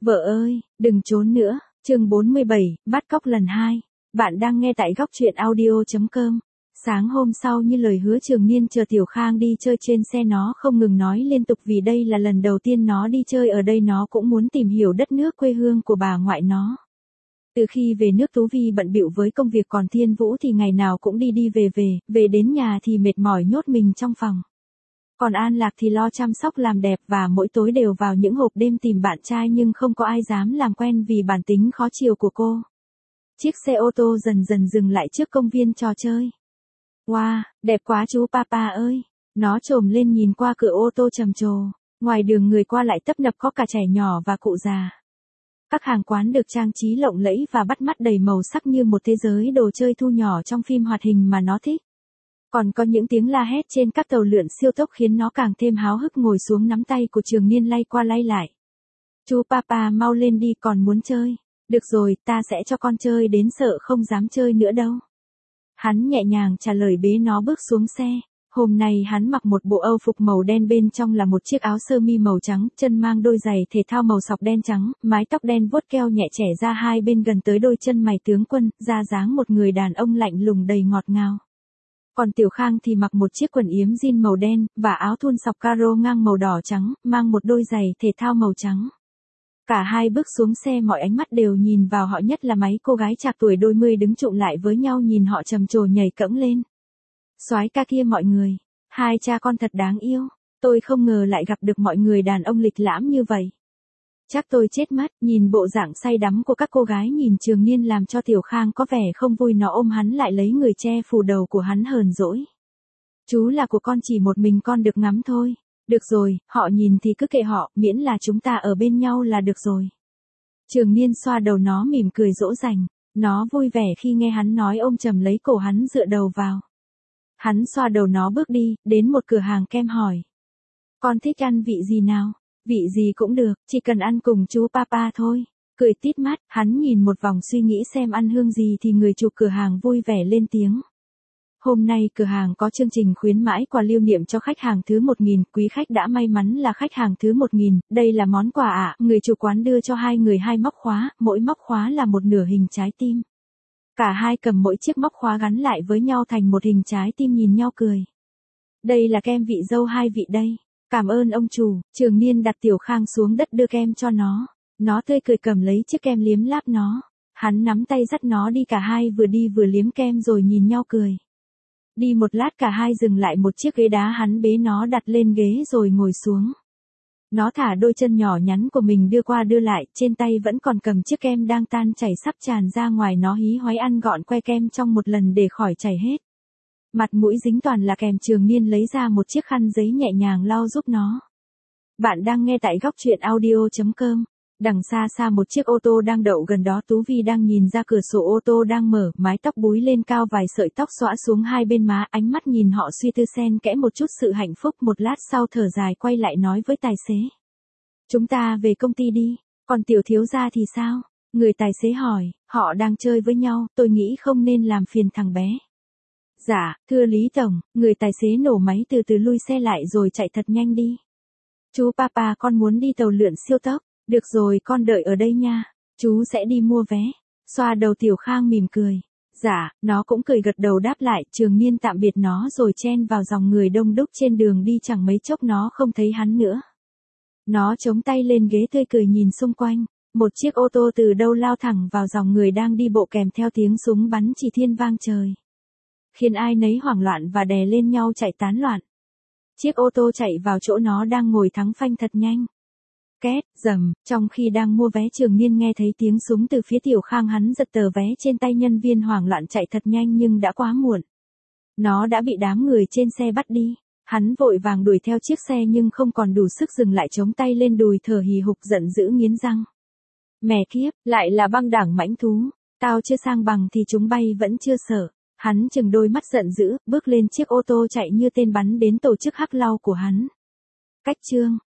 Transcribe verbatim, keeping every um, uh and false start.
Vợ ơi, đừng trốn nữa, chương bốn mươi bảy, bắt cóc lần hai. Bạn đang nghe tại góc truyện audio.com. Sáng hôm sau như lời hứa Trường Niên chờ Tiểu Khang đi chơi trên xe nó không ngừng nói liên tục vì đây là lần đầu tiên nó đi chơi ở đây nó cũng muốn tìm hiểu đất nước quê hương của bà ngoại nó. Từ khi về nước Tú Vi bận bịu với công việc còn Thiên Vũ thì ngày nào cũng đi đi về về, về đến nhà thì mệt mỏi nhốt mình trong phòng. Còn An Lạc thì lo chăm sóc làm đẹp và mỗi tối đều vào những hộp đêm tìm bạn trai nhưng không có ai dám làm quen vì bản tính khó chiều của cô. Chiếc xe ô tô dần dần dừng lại trước công viên trò chơi. Wow, đẹp quá chú Papa ơi. Nó trồm lên nhìn qua cửa ô tô trầm trồ. Ngoài đường người qua lại tấp nập có cả trẻ nhỏ và cụ già. Các hàng quán được trang trí lộng lẫy và bắt mắt đầy màu sắc như một thế giới đồ chơi thu nhỏ trong phim hoạt hình mà nó thích. Còn có những tiếng la hét trên các tàu lượn siêu tốc khiến nó càng thêm háo hức ngồi xuống nắm tay của Trường Niên lay qua lay lại. Chú Papa mau lên đi còn muốn chơi. Được rồi, ta sẽ cho con chơi đến sợ không dám chơi nữa đâu. Hắn nhẹ nhàng trả lời bế nó bước xuống xe. Hôm nay hắn mặc một bộ âu phục màu đen bên trong là một chiếc áo sơ mi màu trắng, chân mang đôi giày thể thao màu sọc đen trắng, mái tóc đen vuốt keo nhẹ chẻ ra hai bên gần tới đôi chân mày tướng quân, ra dáng một người đàn ông lạnh lùng đầy ngọt ngào. Còn Tiểu Khang thì mặc một chiếc quần yếm jean màu đen, và áo thun sọc caro ngang màu đỏ trắng, mang một đôi giày thể thao màu trắng. Cả hai bước xuống xe mọi ánh mắt đều nhìn vào họ nhất là mấy cô gái trạc tuổi đôi mươi đứng trụm lại với nhau nhìn họ trầm trồ nhảy cẫng lên. Soái ca kia mọi người, hai cha con thật đáng yêu, tôi không ngờ lại gặp được mọi người đàn ông lịch lãm như vậy. Chắc tôi chết mất, nhìn bộ dạng say đắm của các cô gái nhìn Trường Niên làm cho Tiểu Khang có vẻ không vui nó ôm hắn lại lấy người che phủ đầu của hắn hờn dỗi. Chú là của con chỉ một mình con được ngắm thôi. Được rồi, họ nhìn thì cứ kệ họ, miễn là chúng ta ở bên nhau là được rồi. Trường Niên xoa đầu nó mỉm cười dỗ dành, nó vui vẻ khi nghe hắn nói ôm chầm lấy cổ hắn dựa đầu vào. Hắn xoa đầu nó bước đi, đến một cửa hàng kem hỏi. Con thích ăn vị gì nào? Vị gì cũng được, chỉ cần ăn cùng chú Papa thôi. Cười tít mắt, hắn nhìn một vòng suy nghĩ xem ăn hương gì thì người chủ cửa hàng vui vẻ lên tiếng. Hôm nay cửa hàng có chương trình khuyến mãi quà lưu niệm cho khách hàng thứ một nghìn, quý khách đã may mắn là khách hàng thứ một nghìn, đây là món quà ạ, à. Người chủ quán đưa cho hai người hai móc khóa, mỗi móc khóa là một nửa hình trái tim. Cả hai cầm mỗi chiếc móc khóa gắn lại với nhau thành một hình trái tim nhìn nhau cười. Đây là kem vị dâu hai vị đây. Cảm ơn ông chủ. Trường Niên đặt Tiểu Khang xuống đất đưa kem cho nó. Nó tươi cười cầm lấy chiếc kem liếm láp nó. Hắn nắm tay dắt nó đi cả hai vừa đi vừa liếm kem rồi nhìn nhau cười. Đi một lát cả hai dừng lại một chiếc ghế đá hắn bế nó đặt lên ghế rồi ngồi xuống. Nó thả đôi chân nhỏ nhắn của mình đưa qua đưa lại, trên tay vẫn còn cầm chiếc kem đang tan chảy sắp tràn ra ngoài nó hí hoáy ăn gọn que kem trong một lần để khỏi chảy hết. Mặt mũi dính toàn là kem Trường Niên lấy ra một chiếc khăn giấy nhẹ nhàng lau giúp nó. Bạn đang nghe tại góc truyện audio.com. Đằng xa xa một chiếc ô tô đang đậu gần đó Tú Vi đang nhìn ra cửa sổ ô tô đang mở, mái tóc búi lên cao vài sợi tóc xõa xuống hai bên má, ánh mắt nhìn họ suy tư xen kẽ một chút sự hạnh phúc một lát sau thở dài quay lại nói với tài xế. Chúng ta về công ty đi, còn Tiểu thiếu gia thì sao? Người tài xế hỏi, họ đang chơi với nhau, tôi nghĩ không nên làm phiền thằng bé. Dạ, thưa Lý Tổng, người tài xế nổ máy từ từ lui xe lại rồi chạy thật nhanh đi. Chú Papa con muốn đi tàu lượn siêu tốc. Được rồi con đợi ở đây nha, chú sẽ đi mua vé. Xoa đầu Tiểu Khang mỉm cười. Dạ, nó cũng cười gật đầu đáp lại. Trường Niên tạm biệt nó rồi chen vào dòng người đông đúc trên đường đi chẳng mấy chốc nó không thấy hắn nữa. Nó chống tay lên ghế tươi cười nhìn xung quanh. Một chiếc ô tô từ đâu lao thẳng vào dòng người đang đi bộ kèm theo tiếng súng bắn chỉ thiên vang trời. Khiến ai nấy hoảng loạn và đè lên nhau chạy tán loạn. Chiếc ô tô chạy vào chỗ nó đang ngồi thắng phanh thật nhanh. Két, rầm, trong khi đang mua vé Trường Niên nghe thấy tiếng súng từ phía Tiểu Khang hắn giật tờ vé trên tay nhân viên hoảng loạn chạy thật nhanh nhưng đã quá muộn. Nó đã bị đám người trên xe bắt đi. Hắn vội vàng đuổi theo chiếc xe nhưng không còn đủ sức dừng lại chống tay lên đùi thở hì hục giận dữ nghiến răng. Mẹ kiếp, lại là băng đảng mãnh thú. Tao chưa sang bằng thì chúng bay vẫn chưa sợ. Hắn chừng đôi mắt giận dữ, bước lên chiếc ô tô chạy như tên bắn đến tổ chức hắc lau của hắn. Cách chương